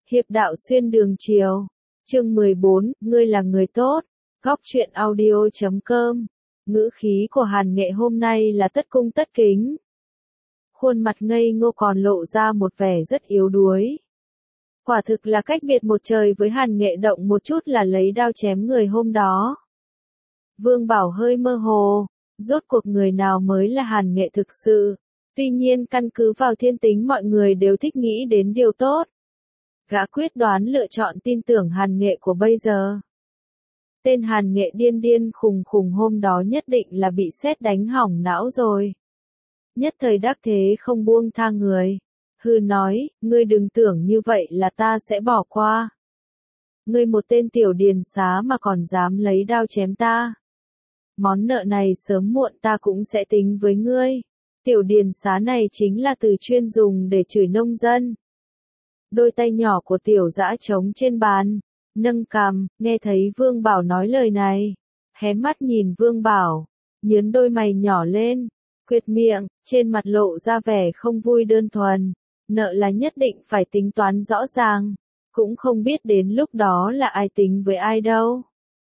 Hiệp đạo xuyên đường chiều. Chương 14, ngươi là người tốt. Góc truyện audio.com. Ngữ khí của Hàn Nghệ hôm nay là tất cung tất kính. Khuôn mặt ngây ngô còn lộ ra một vẻ rất yếu đuối. Quả thực là cách biệt một trời với Hàn Nghệ động một chút là lấy đao chém người hôm đó. Vương Bảo hơi mơ hồ, rốt cuộc người nào mới là Hàn Nghệ thực sự. Tuy nhiên căn cứ vào thiên tính mọi người đều thích nghĩ đến điều tốt. Gã quyết đoán lựa chọn tin tưởng Hàn Nghệ của bây giờ. Tên Hàn Nghệ điên điên khùng khùng hôm đó nhất định là bị sét đánh hỏng não rồi. Nhất thời đắc thế không buông tha người. Hư nói, ngươi đừng tưởng như vậy là ta sẽ bỏ qua. Ngươi một tên tiểu điền xá mà còn dám lấy đao chém ta. Món nợ này sớm muộn ta cũng sẽ tính với ngươi. Tiểu điền xá này chính là từ chuyên dùng để chửi nông dân. Đôi tay nhỏ của tiểu dã trống trên bàn, nâng cằm, nghe thấy Vương Bảo nói lời này. Hé mắt nhìn Vương Bảo, nhướng đôi mày nhỏ lên, quệt miệng, trên mặt lộ ra vẻ không vui đơn thuần. Nợ là nhất định phải tính toán rõ ràng, cũng không biết đến lúc đó là ai tính với ai đâu.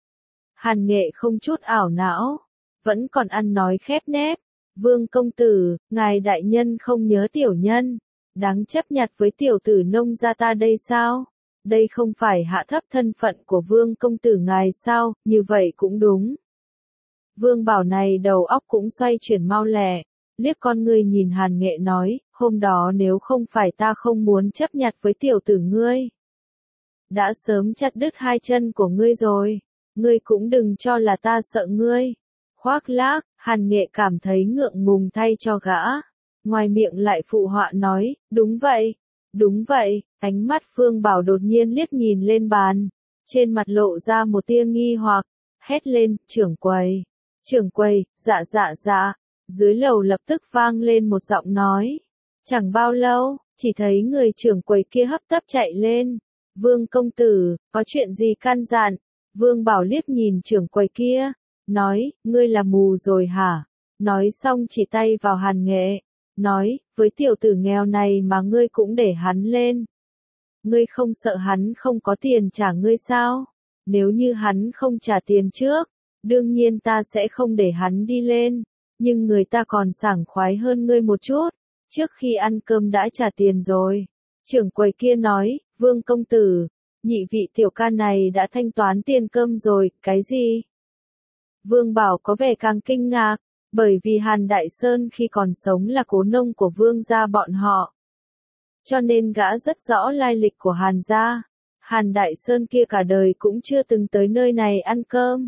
Hàn Nghệ không chút ảo não, vẫn còn ăn nói khép nép. Vương công tử, ngài đại nhân không nhớ tiểu nhân, đáng chấp nhặt với tiểu tử nông gia ta đây sao? Đây không phải hạ thấp thân phận của vương công tử ngài sao, như vậy cũng đúng. Vương Bảo này đầu óc cũng xoay chuyển mau lẹ, liếc con ngươi nhìn Hàn Nghệ nói, hôm đó nếu không phải ta không muốn chấp nhặt với tiểu tử ngươi, đã sớm chặt đứt hai chân của ngươi rồi, ngươi cũng đừng cho là ta sợ ngươi. Khoác lác, Hàn Nghệ cảm thấy ngượng ngùng thay cho gã. Ngoài miệng lại phụ họa nói, đúng vậy, ánh mắt Vương Bảo đột nhiên liếc nhìn lên bàn. Trên mặt lộ ra một tia nghi hoặc, hét lên, trưởng quầy, dạ. Dưới lầu lập tức vang lên một giọng nói. Chẳng bao lâu, chỉ thấy người trưởng quầy kia hấp tấp chạy lên. Vương công tử, có chuyện gì căn dặn? Vương Bảo liếc nhìn trưởng quầy kia. Nói, ngươi là mù rồi hả? Nói xong chỉ tay vào Hàn Nghệ. Nói, với tiểu tử nghèo này mà ngươi cũng để hắn lên. Ngươi không sợ hắn không có tiền trả ngươi sao? Nếu như hắn không trả tiền trước, đương nhiên ta sẽ không để hắn đi lên. Nhưng người ta còn sảng khoái hơn ngươi một chút. Trước khi ăn cơm đã trả tiền rồi. Trưởng quầy kia nói, Vương công tử, nhị vị tiểu ca này đã thanh toán tiền cơm rồi, cái gì? Vương Bảo có vẻ càng kinh ngạc, bởi vì Hàn Đại Sơn khi còn sống là cố nông của Vương gia bọn họ. Cho nên gã rất rõ lai lịch của Hàn gia. Hàn Đại Sơn kia cả đời cũng chưa từng tới nơi này ăn cơm.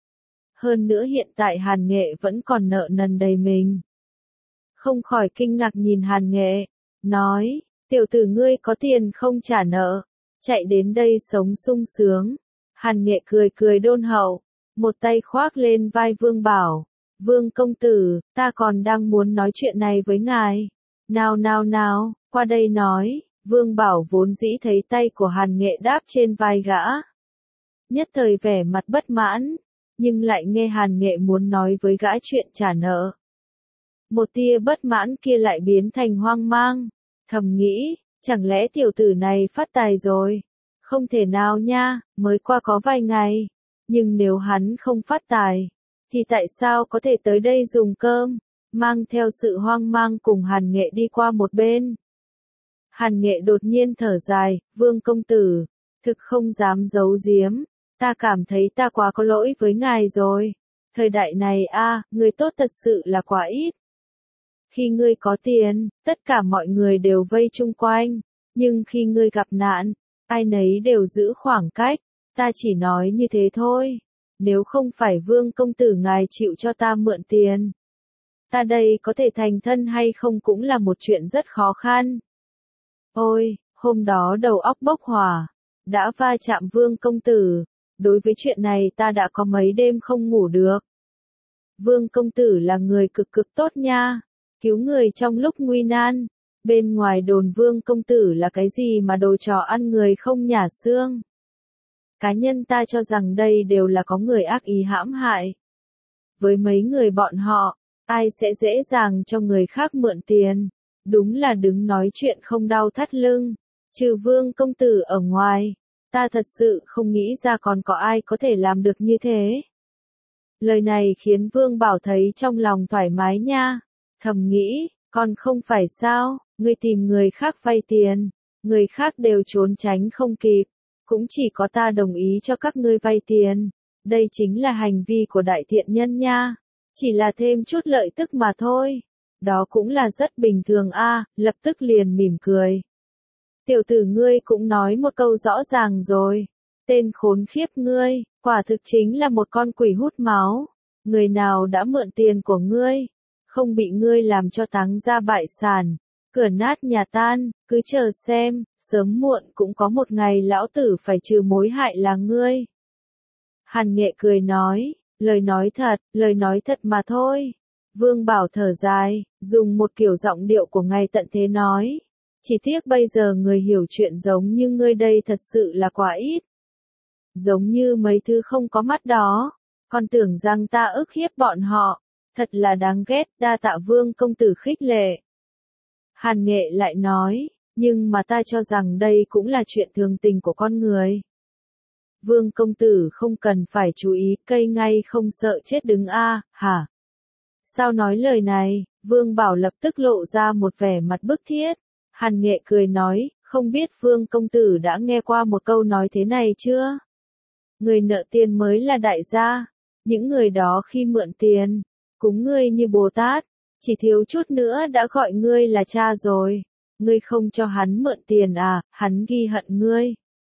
Hơn nữa hiện tại Hàn Nghệ vẫn còn nợ nần đầy mình. Không khỏi kinh ngạc nhìn Hàn Nghệ, nói, tiểu tử ngươi có tiền không trả nợ, chạy đến đây sống sung sướng. Hàn Nghệ cười đôn hậu. Một tay khoác lên vai Vương Bảo. Vương công tử, ta còn đang muốn nói chuyện này với ngài. Nào, qua đây nói. Vương Bảo vốn dĩ thấy tay của Hàn Nghệ đáp trên vai gã. Nhất thời vẻ mặt bất mãn, nhưng lại nghe Hàn Nghệ muốn nói với gã chuyện trả nợ. Một tia bất mãn kia lại biến thành hoang mang. Thầm nghĩ, chẳng lẽ tiểu tử này phát tài rồi? Không thể nào nha, mới qua có vài ngày. Nhưng nếu hắn không phát tài, thì tại sao có thể tới đây dùng cơm? Mang theo sự hoang mang cùng Hàn Nghệ đi qua một bên. Hàn Nghệ đột nhiên thở dài, Vương công tử, thực không dám giấu giếm, ta cảm thấy ta quá có lỗi với ngài rồi. Thời đại này người tốt thật sự là quá ít. Khi ngươi có tiền, tất cả mọi người đều vây chung quanh, nhưng khi ngươi gặp nạn, ai nấy đều giữ khoảng cách. Ta chỉ nói như thế thôi. Nếu không phải Vương công tử ngài chịu cho ta mượn tiền, ta đây có thể thành thân hay không cũng là một chuyện rất khó khăn. Ôi, hôm đó đầu óc bốc hỏa, đã va chạm Vương công tử. Đối với chuyện này ta đã có mấy đêm không ngủ được. Vương công tử là người cực tốt nha, cứu người trong lúc nguy nan. Bên ngoài đồn Vương công tử là cái gì mà đồ trò ăn người không nhả xương. Cá nhân ta cho rằng đây đều là có người ác ý hãm hại. Với mấy người bọn họ, ai sẽ dễ dàng cho người khác mượn tiền. Đúng là đứng nói chuyện không đau thắt lưng. Trừ Vương công tử ở ngoài, ta thật sự không nghĩ ra còn có ai có thể làm được như thế. Lời này khiến Vương Bảo thấy trong lòng thoải mái nha, thầm nghĩ, còn không phải sao, ngươi tìm người khác vay tiền, người khác đều trốn tránh không kịp, cũng chỉ có ta đồng ý cho các ngươi vay tiền, đây chính là hành vi của đại thiện nhân nha, chỉ là thêm chút lợi tức mà thôi, đó cũng là rất bình thường a, lập tức liền mỉm cười. Tiểu tử ngươi cũng nói một câu rõ ràng rồi, tên khốn khiếp ngươi, quả thực chính là một con quỷ hút máu, người nào đã mượn tiền của ngươi, không bị ngươi làm cho táng ra bại sản, cửa nát nhà tan, cứ chờ xem, sớm muộn cũng có một ngày lão tử phải trừ mối hại là ngươi. Hàn Nghệ cười nói, lời nói thật mà thôi. Vương Bảo thở dài, dùng một kiểu giọng điệu của ngày tận thế nói. Chỉ tiếc bây giờ người hiểu chuyện giống như ngươi đây thật sự là quá ít. Giống như mấy thứ không có mắt đó, còn tưởng rằng ta ức hiếp bọn họ, thật là đáng ghét, đa tạ Vương công tử khích lệ. Hàn Nghệ lại nói, nhưng mà ta cho rằng đây cũng là chuyện thường tình của con người. Vương công tử không cần phải chú ý, cây ngay không sợ chết đứng a, hả? Sao nói lời này? Vương Bảo lập tức lộ ra một vẻ mặt bức thiết. Hàn Nghệ cười nói, không biết Vương công tử đã nghe qua một câu nói thế này chưa? Người nợ tiền mới là đại gia, những người đó khi mượn tiền, cúng ngươi như Bồ Tát, chỉ thiếu chút nữa đã gọi ngươi là cha rồi. Ngươi không cho hắn mượn tiền à, hắn ghi hận ngươi.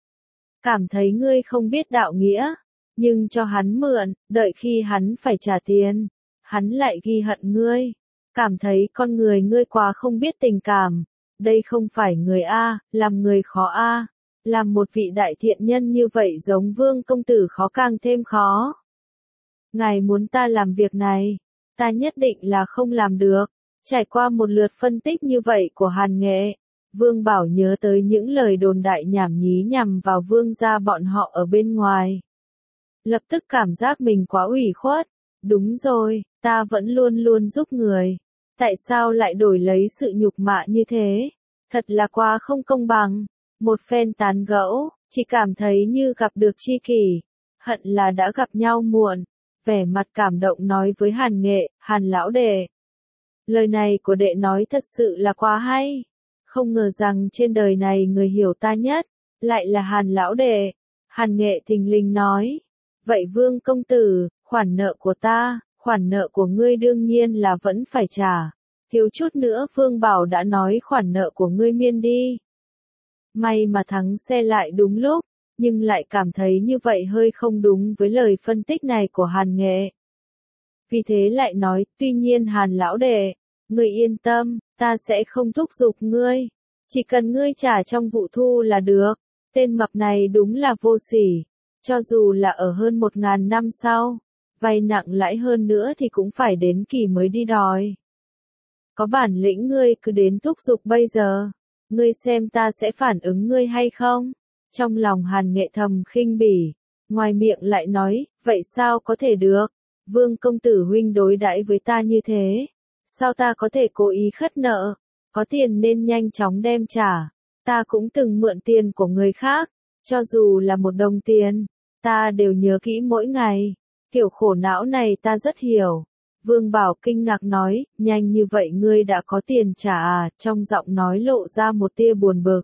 Cảm thấy ngươi không biết đạo nghĩa, nhưng cho hắn mượn, đợi khi hắn phải trả tiền, hắn lại ghi hận ngươi. Cảm thấy con người ngươi quá không biết tình cảm, đây không phải người A, làm người khó A. Làm một vị đại thiện nhân như vậy giống Vương công tử khó càng thêm khó. Ngài muốn ta làm việc này, ta nhất định là không làm được. Trải qua một lượt phân tích như vậy của Hàn Nghệ, Vương Bảo nhớ tới những lời đồn đại nhảm nhí nhằm vào Vương gia bọn họ ở bên ngoài. Lập tức cảm giác mình quá ủy khuất. Đúng rồi, ta vẫn luôn luôn giúp người. Tại sao lại đổi lấy sự nhục mạ như thế? Thật là quá không công bằng. Một phen tán gẫu, chỉ cảm thấy như gặp được tri kỷ. Hận là đã gặp nhau muộn. Vẻ mặt cảm động nói với Hàn Nghệ, Hàn lão đệ. Lời này của đệ nói thật sự là quá hay. Không ngờ rằng trên đời này người hiểu ta nhất, lại là Hàn lão đệ. Hàn Nghệ thình lình nói. Vậy Vương công tử, khoản nợ của ta, khoản nợ của ngươi đương nhiên là vẫn phải trả. Thiếu chút nữa Vương Bảo đã nói khoản nợ của ngươi miên đi. May mà thắng xe lại đúng lúc, nhưng lại cảm thấy như vậy hơi không đúng với lời phân tích này của Hàn Nghệ. Vì thế lại nói, tuy nhiên Hàn lão đệ, ngươi yên tâm, ta sẽ không thúc giục ngươi. Chỉ cần ngươi trả trong vụ thu là được. Tên mập này đúng là vô sỉ. Cho dù là ở hơn 1000 năm sau, vay nặng lãi hơn nữa thì cũng phải đến kỳ mới đi đòi. Có bản lĩnh ngươi cứ đến thúc giục bây giờ. Ngươi xem ta sẽ phản ứng ngươi hay không? Trong lòng Hàn Nghệ thầm khinh bỉ, ngoài miệng lại nói, vậy sao có thể được? Vương công tử huynh đối đãi với ta như thế, sao ta có thể cố ý khất nợ? Có tiền nên nhanh chóng đem trả. Ta cũng từng mượn tiền của người khác, cho dù là 1 đồng tiền, ta đều nhớ kỹ mỗi ngày. Kiểu khổ não này ta rất hiểu. Vương Bảo kinh ngạc nói, nhanh như vậy ngươi đã có tiền trả à, trong giọng nói lộ ra một tia buồn bực.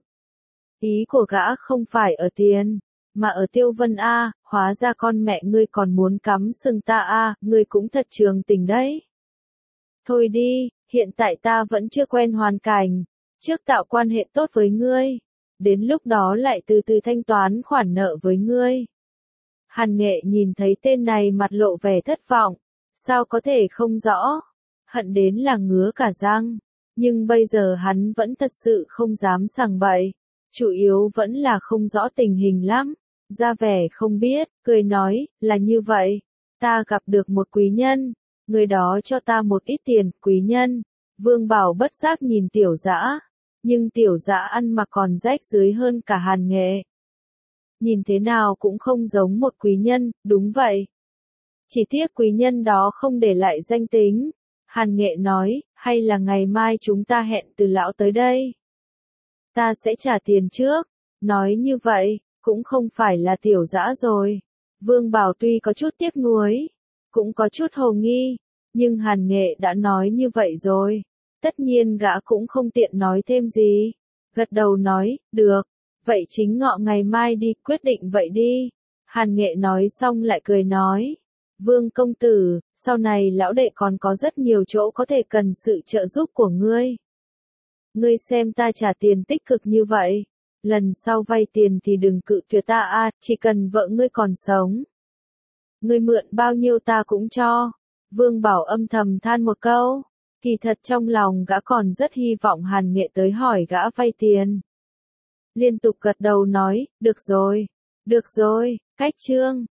Ý của gã không phải ở tiền, mà ở Tiêu Vân A, hóa ra con mẹ ngươi còn muốn cắm sừng ta A, ngươi cũng thật trường tình đấy. Thôi đi, hiện tại ta vẫn chưa quen hoàn cảnh, trước tạo quan hệ tốt với ngươi, đến lúc đó lại từ từ thanh toán khoản nợ với ngươi. Hàn Nghệ nhìn thấy tên này mặt lộ vẻ thất vọng, sao có thể không rõ, hận đến là ngứa cả răng, nhưng bây giờ hắn vẫn thật sự không dám sằng bậy, chủ yếu vẫn là không rõ tình hình lắm, ra vẻ không biết, cười nói, là như vậy, ta gặp được một quý nhân, người đó cho ta một ít tiền, quý nhân. Vương Bảo bất giác nhìn Tiểu Dã, nhưng Tiểu Dã ăn mặc còn rách rưới hơn cả Hàn Nghệ. Nhìn thế nào cũng không giống một quý nhân, đúng vậy. Chỉ tiếc quý nhân đó không để lại danh tính. Hàn Nghệ nói, hay là ngày mai chúng ta hẹn Từ lão tới đây. Ta sẽ trả tiền trước. Nói như vậy, cũng không phải là tiểu dã rồi. Vương Bảo tuy có chút tiếc nuối, cũng có chút hồ nghi, nhưng Hàn Nghệ đã nói như vậy rồi. Tất nhiên gã cũng không tiện nói thêm gì. Gật đầu nói, được, vậy chính ngọ ngày mai đi, quyết định vậy đi. Hàn Nghệ nói xong lại cười nói, Vương công tử, sau này lão đệ còn có rất nhiều chỗ có thể cần sự trợ giúp của ngươi. Ngươi xem ta trả tiền tích cực như vậy, lần sau vay tiền thì đừng cự tuyệt ta a, chỉ cần vợ ngươi còn sống. Ngươi mượn bao nhiêu ta cũng cho. Vương Bảo âm thầm than một câu, kỳ thật trong lòng gã còn rất hy vọng Hàn Nghệ tới hỏi gã vay tiền. Liên tục gật đầu nói, được rồi, cách chương.